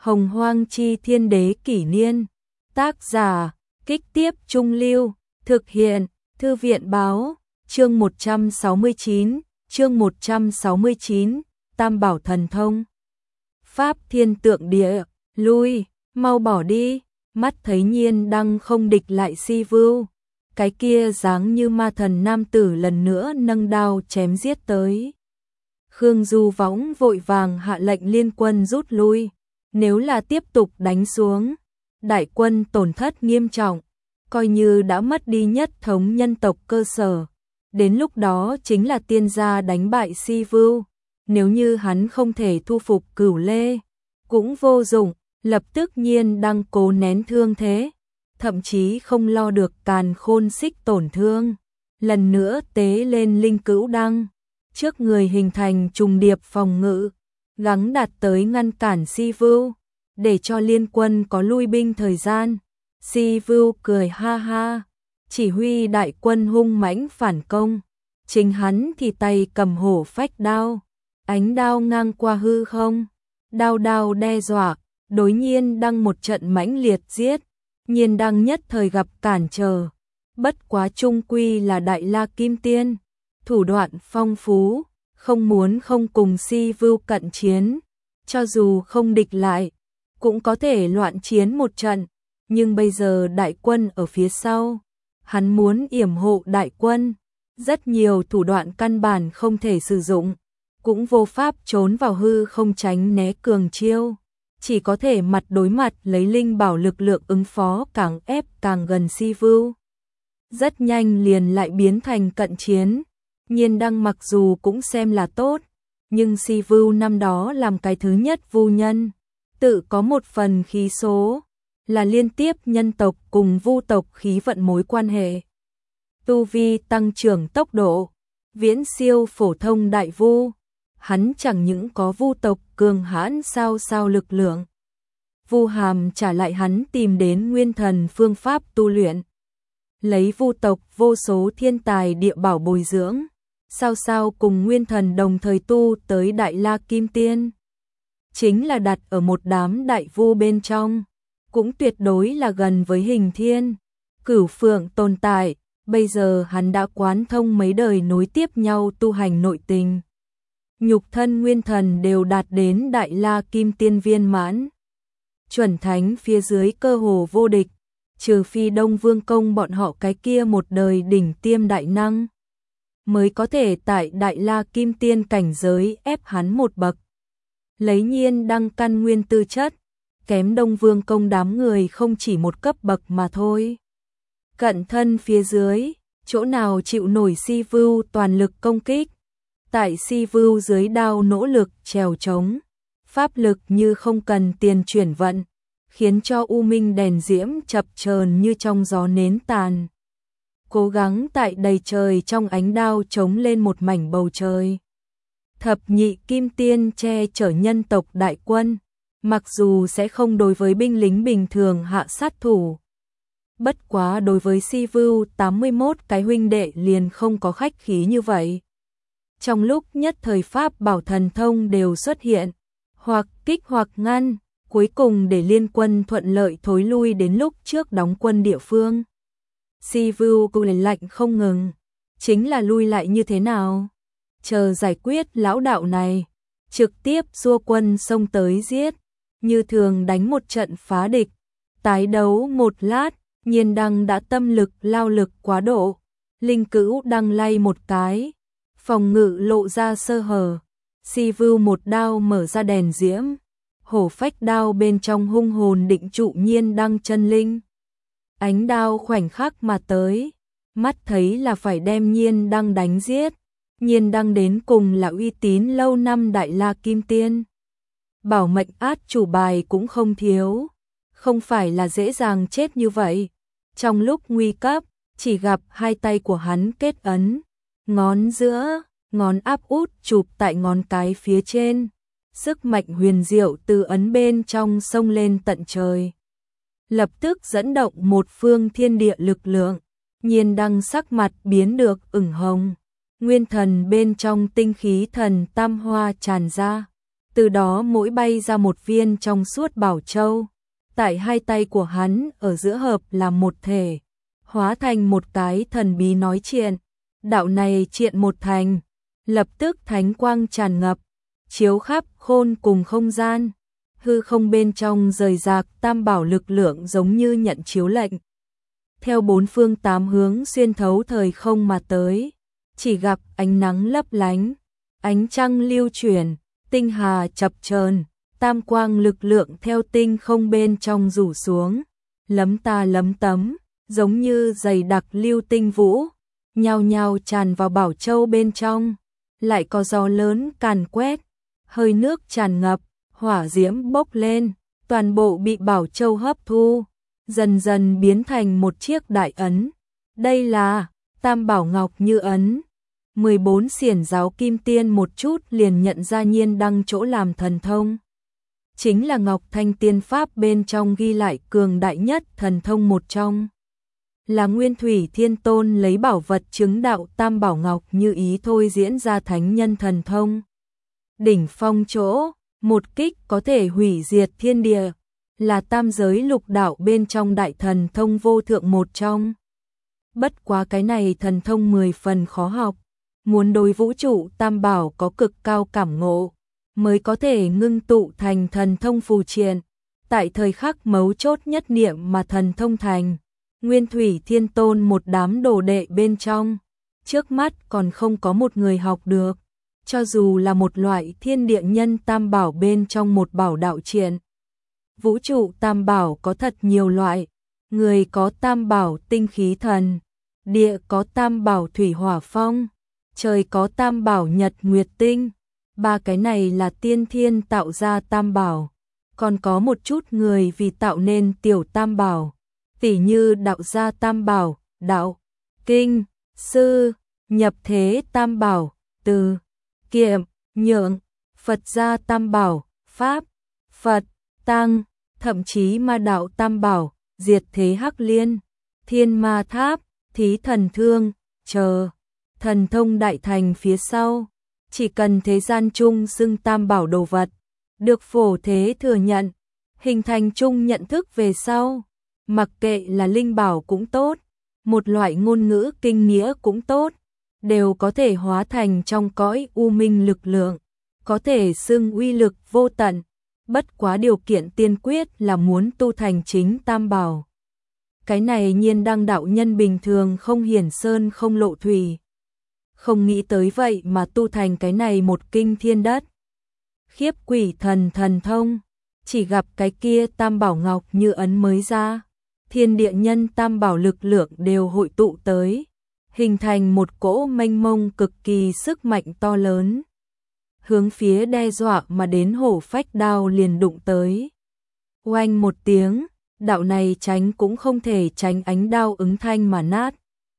Hồng Hoang Chi Thiên Đế Kỷ Niên. Tác giả, Kích Tiếp Trung Lưu. Thực hiện, Thư viện Báo. Chương 169, Tam Bảo Thần Thông. Pháp Thiên Tượng Địa, lui, mau bỏ đi. Mắt thấy Nhiên Đăng không địch lại Si Vưu, cái kia dáng như ma thần nam tử lần nữa nâng đao chém giết tới. Khương Du Võng vội vàng hạ lệnh liên quân rút lui, nếu là tiếp tục đánh xuống, đại quân tổn thất nghiêm trọng, coi như đã mất đi nhất thống nhân tộc cơ sở. Đến lúc đó chính là tiên gia đánh bại Si Vưu, nếu như hắn không thể thu phục Cửu Lê, cũng vô dụng. Lập tức Nhiên Đăng cố nén thương thế, thậm chí không lo được Càn Khôn Xích tổn thương, lần nữa tế lên Linh Cữu Đăng, trước người hình thành trùng điệp phòng ngự, gắng đạt tới ngăn cản Si Vưu, để cho liên quân có lui binh thời gian. Si Vưu cười ha ha, chỉ huy đại quân hung mãnh phản công, chính hắn thì tay cầm hổ phách đao, ánh đao ngang qua hư không, đao đao đe dọa. Đối Nhiên Đăng một trận mãnh liệt giết, Nhiên Đăng nhất thời gặp cản trở, bất quá chung quy là Đại La Kim Tiên, thủ đoạn phong phú, không muốn không cùng Si Vưu cận chiến, cho dù không địch lại, cũng có thể loạn chiến một trận, nhưng bây giờ đại quân ở phía sau, hắn muốn yểm hộ đại quân, rất nhiều thủ đoạn căn bản không thể sử dụng, cũng vô pháp trốn vào hư không tránh né cường chiêu. Chỉ có thể mặt đối mặt lấy linh bảo lực lượng ứng phó, càng ép càng gần Si Vưu. Rất nhanh liền lại biến thành cận chiến. Nhiên Đăng mặc dù cũng xem là tốt, nhưng Si Vưu năm đó làm cái thứ nhất vu nhân, tự có một phần khí số, là liên tiếp nhân tộc cùng vu tộc khí vận mối quan hệ. Tu vi tăng trưởng tốc độ, viễn siêu phổ thông đại vu. Hắn chẳng những có vu tộc cường hãn sao lực lượng. Vu Hàm trả lại hắn tìm đến nguyên thần phương pháp tu luyện. Lấy vu tộc vô số thiên tài địa bảo bồi dưỡng, sao cùng nguyên thần đồng thời tu tới Đại La Kim Tiên. Chính là đặt ở một đám đại vu bên trong, cũng tuyệt đối là gần với Hình Thiên, Cửu Phượng tồn tại, bây giờ hắn đã quán thông mấy đời nối tiếp nhau tu hành nội tình. Nhục thân nguyên thần đều đạt đến Đại La Kim Tiên viên mãn. Chuẩn thánh phía dưới cơ hồ vô địch, trừ phi Đông Vương Công bọn họ cái kia một đời đỉnh tiêm đại năng, mới có thể tại Đại La Kim Tiên cảnh giới ép hắn một bậc. Lấy Nhiên Đăng căn nguyên tư chất, kém Đông Vương Công đám người không chỉ một cấp bậc mà thôi. Cận thân phía dưới, chỗ nào chịu nổi Si Vưu toàn lực công kích. Tại Si Vưu dưới đao nỗ lực trèo trống, pháp lực như không cần tiền chuyển vận, khiến cho u minh đèn diễm chập chờn như trong gió nến tàn. Cố gắng tại đầy trời trong ánh đao chống lên một mảnh bầu trời. Thập nhị kim tiên che chở nhân tộc đại quân, mặc dù sẽ không đối với binh lính bình thường hạ sát thủ. Bất quá đối với Si Vưu 81 cái huynh đệ liền không có khách khí như vậy. Trong lúc nhất thời pháp bảo thần thông đều xuất hiện, hoặc kích hoặc ngăn, cuối cùng để liên quân thuận lợi thối lui đến lúc trước đóng quân địa phương. Si Vưu cũng lên lạnh không ngừng, chính là lui lại như thế nào? Chờ giải quyết lão đạo này, trực tiếp xua quân xông tới giết, như thường đánh một trận phá địch, tái đấu một lát, Nhiên Đăng đã tâm lực lao lực quá độ, Linh Cữu Đăng lay một cái. Phòng ngự lộ ra sơ hở, Si Vưu một đao mở ra đèn diễm, hổ phách đao bên trong hung hồn định trụ Nhiên Đăng chân linh. Ánh đao khoảnh khắc mà tới, mắt thấy là phải đem Nhiên Đăng đánh giết. Nhiên Đăng đến cùng là uy tín lâu năm Đại La Kim Tiên. Bảo mệnh át chủ bài cũng không thiếu, không phải là dễ dàng chết như vậy. Trong lúc nguy cấp, chỉ gặp hai tay của hắn kết ấn. Ngón giữa, ngón áp út chụp tại ngón cái phía trên, sức mạnh huyền diệu từ ấn bên trong xông lên tận trời. Lập tức dẫn động một phương thiên địa lực lượng, Nhiên Đăng sắc mặt biến được ửng hồng, nguyên thần bên trong tinh khí thần tam hoa tràn ra, Từ đó mỗi bay ra một viên trong suốt bảo châu, tại hai tay của hắn ở giữa hợp làm một thể, hóa thành một cái thần bí nói chuyện. Đạo này triện một thành, lập tức thánh quang tràn ngập, chiếu khắp khôn cùng không gian. Hư không bên trong rời rạc tam bảo lực lượng giống như nhận chiếu lệnh. Theo bốn phương tám hướng xuyên thấu thời không mà tới, chỉ gặp ánh nắng lấp lánh, ánh trăng lưu chuyển, tinh hà chập chờn, tam quang lực lượng theo tinh không bên trong rủ xuống, lấm ta lấm tấm, giống như dày đặc lưu tinh vũ, nhao nhao tràn vào bảo châu bên trong. Lại có gió lớn càn quét, hơi nước tràn ngập, hỏa diễm bốc lên, toàn bộ bị bảo châu hấp thu, dần dần biến thành một chiếc đại ấn. Đây là Tam Bảo Ngọc Như Ấn. 14 xiển giáo kim tiên một chút liền nhận ra Nhiên Đăng chỗ làm thần thông. Chính là Ngọc Thanh Tiên Pháp bên trong ghi lại cường đại nhất thần thông một trong. Là Nguyên Thủy Thiên Tôn lấy bảo vật chứng đạo Tam Bảo Ngọc Như Ý thôi diễn ra thánh nhân thần thông. Đỉnh phong chỗ, một kích có thể hủy diệt thiên địa, là tam giới lục đạo bên trong đại thần thông vô thượng một trong. Bất quá cái này thần thông 10 phần khó học, muốn đối vũ trụ tam bảo có cực cao cảm ngộ, mới có thể ngưng tụ thành thần thông phù triện. Tại thời khắc mấu chốt nhất niệm mà thần thông thành, Nguyên Thủy Thiên Tôn một đám đồ đệ bên trong, trước mắt còn không có một người học được, cho dù là một loại thiên địa nhân tam bảo bên trong một bảo đạo triện. Vũ trụ tam bảo có thật nhiều loại, người có tam bảo tinh khí thần, địa có tam bảo thủy hỏa phong, trời có tam bảo nhật nguyệt tinh. Ba cái này là tiên thiên tạo ra tam bảo, còn có một chút người vì tạo nên tiểu tam bảo, tỉ như đạo gia tam bảo, đạo, kinh, sư, nhập thế tam bảo, từ, kiệm, nhượng, Phật gia tam bảo, pháp, Phật, tăng, thậm chí ma đạo tam bảo, diệt thế hắc liên, thiên ma tháp, thí thần thương, chờ, thần thông đại thành phía sau. Chỉ cần thế gian chung xưng tam bảo đồ vật, được phổ thế thừa nhận, hình thành chung nhận thức về sau, mặc kệ là linh bảo cũng tốt, một loại ngôn ngữ kinh nghĩa cũng tốt, đều có thể hóa thành trong cõi u minh lực lượng, có thể xưng uy lực vô tận, bất quá điều kiện tiên quyết là muốn tu thành chính tam bảo. Cái này Nhiên Đăng đạo nhân bình thường không hiển sơn không lộ thủy. Không nghĩ tới vậy mà tu thành cái này một kinh thiên đất. Khiếp quỷ thần thần thông, chỉ gặp cái kia tam bảo ngọc như ấn mới ra, thiên địa nhân tam bảo lực lượng đều hội tụ tới, hình thành một cỗ mênh mông cực kỳ sức mạnh to lớn. Hướng phía đe dọa mà đến hổ phách đao liền đụng tới. Oanh một tiếng, đạo này tránh cũng không thể tránh ánh đao ứng thanh mà nát.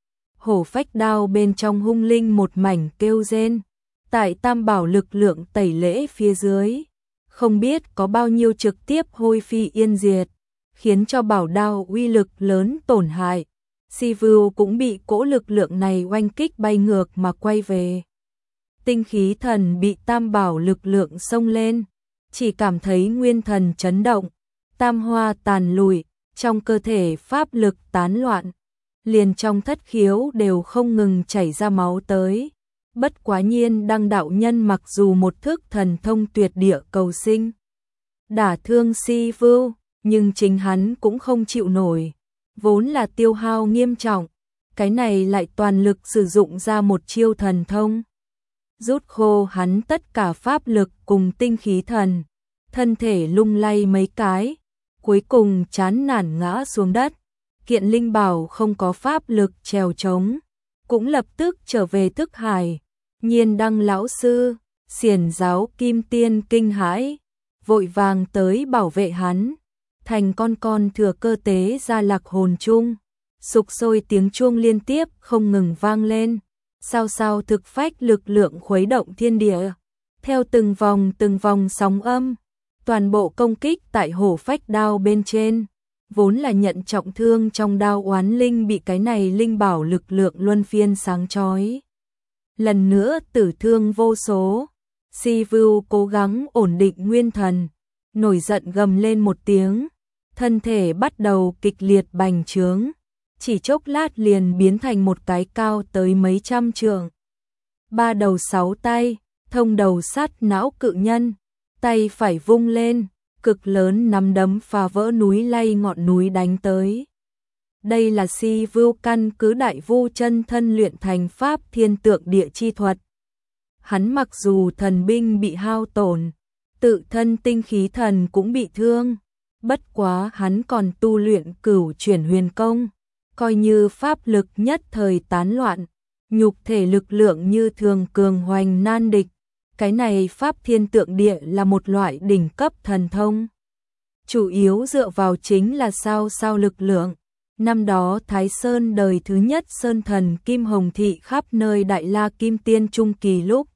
Hổ phách đao bên trong hung linh một mảnh kêu rên, tại tam bảo lực lượng tẩy lễ phía dưới, không biết có bao nhiêu trực tiếp hôi phi yên diệt, khiến cho bảo đao uy lực lớn tổn hại. Si Vưu cũng bị cỗ lực lượng này oanh kích bay ngược mà quay về. Tinh khí thần bị tam bảo lực lượng xông lên, chỉ cảm thấy nguyên thần chấn động, tam hoa tàn lùi, trong cơ thể pháp lực tán loạn, liền trong thất khiếu đều không ngừng chảy ra máu tới. Bất quá Nhiên Đăng đạo nhân mặc dù một thức thần thông tuyệt địa cầu sinh, đả thương Si Vưu, nhưng chính hắn cũng không chịu nổi, vốn là tiêu hao nghiêm trọng, cái này lại toàn lực sử dụng ra một chiêu thần thông, rút khô hắn tất cả pháp lực cùng tinh khí thần, thân thể lung lay mấy cái, cuối cùng chán nản ngã xuống đất. Kiện linh bảo không có pháp lực trèo trống, cũng lập tức trở về thức hải. Nhiên Đăng lão sư, xiển giáo kim tiên kinh hãi, vội vàng tới bảo vệ hắn. Thành con thừa cơ tế ra lạc hồn chung, sục sôi tiếng chuông liên tiếp không ngừng vang lên, sao sao thực phách lực lượng khuấy động thiên địa, theo từng vòng sóng âm, toàn bộ công kích tại hổ phách đao bên trên. Vốn là nhận trọng thương trong đao oán linh bị cái này linh bảo lực lượng luân phiên sáng chói, lần nữa tử thương vô số. Si Vưu cố gắng ổn định nguyên thần, nổi giận gầm lên một tiếng, thân thể bắt đầu kịch liệt bành trướng, chỉ chốc lát liền biến thành một cái cao tới mấy trăm trượng. 3 đầu 6 tay, thông đầu sắt não cự nhân, tay phải vung lên, cực lớn nắm đấm phá vỡ núi lay ngọn núi đánh tới. Đây là Si Vưu căn cứ Đại Vu chân thân luyện thành pháp thiên tượng địa chi thuật. Hắn mặc dù thần binh bị hao tổn, tự thân tinh khí thần cũng bị thương, bất quá hắn còn tu luyện Cửu Chuyển Huyền Công, coi như pháp lực nhất thời tán loạn, nhục thể lực lượng như thường cường hoành nan địch. Cái này pháp thiên tượng địa là một loại đỉnh cấp thần thông, chủ yếu dựa vào chính là sao lực lượng. Năm đó Thái Sơn đời thứ nhất sơn thần Kim Hồng Thị khắp nơi đại la kim tiên trung kỳ lúc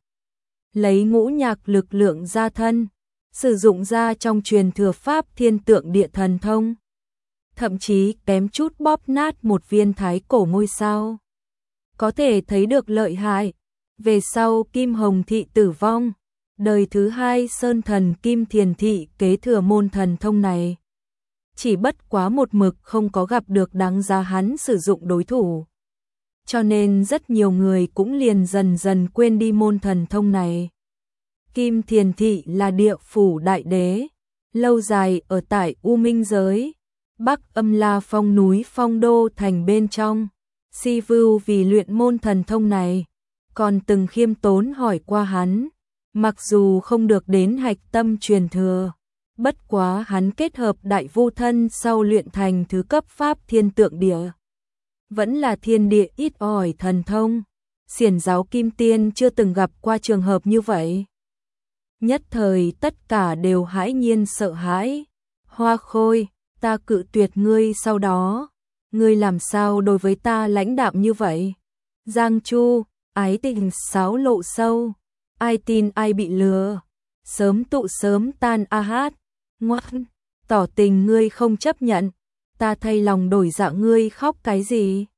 lấy ngũ nhạc lực lượng ra thân, sử dụng ra trong truyền thừa pháp thiên tượng địa thần thông, thậm chí kém chút bóp nát một viên thái cổ ngôi sao. Có thể thấy được lợi hại. Về sau Kim Hồng Thị tử vong, đời thứ hai sơn thần Kim Thiền Thị kế thừa môn thần thông này. Chỉ bất quá một mực không có gặp được đáng giá hắn sử dụng đối thủ. Cho nên rất nhiều người cũng liền dần dần quên đi môn thần thông này. Kim Thiền Thị là địa phủ đại đế, lâu dài ở tại U Minh giới, Bắc Âm La Phong núi Phong Đô thành bên trong. Si Vưu vì luyện môn thần thông này, còn từng khiêm tốn hỏi qua hắn, mặc dù không được đến hạch tâm truyền thừa, bất quá hắn kết hợp Đại Vu thân sau luyện thành thứ cấp pháp thiên tượng địa, vẫn là thiên địa ít ỏi thần thông. Xiển giáo Kim Tiên chưa từng gặp qua trường hợp như vậy. Nhất thời tất cả đều hãi nhiên sợ hãi. Hoa Khôi, ta cự tuyệt ngươi, sau đó ngươi làm sao đối với ta lãnh đạm như vậy? Giang Chu, ái tình xáo lộ sâu, ai tin ai bị lừa, sớm tụ sớm tan a hát. Ngoan, tỏ tình ngươi không chấp nhận, ta thay lòng đổi dạ, ngươi khóc cái gì?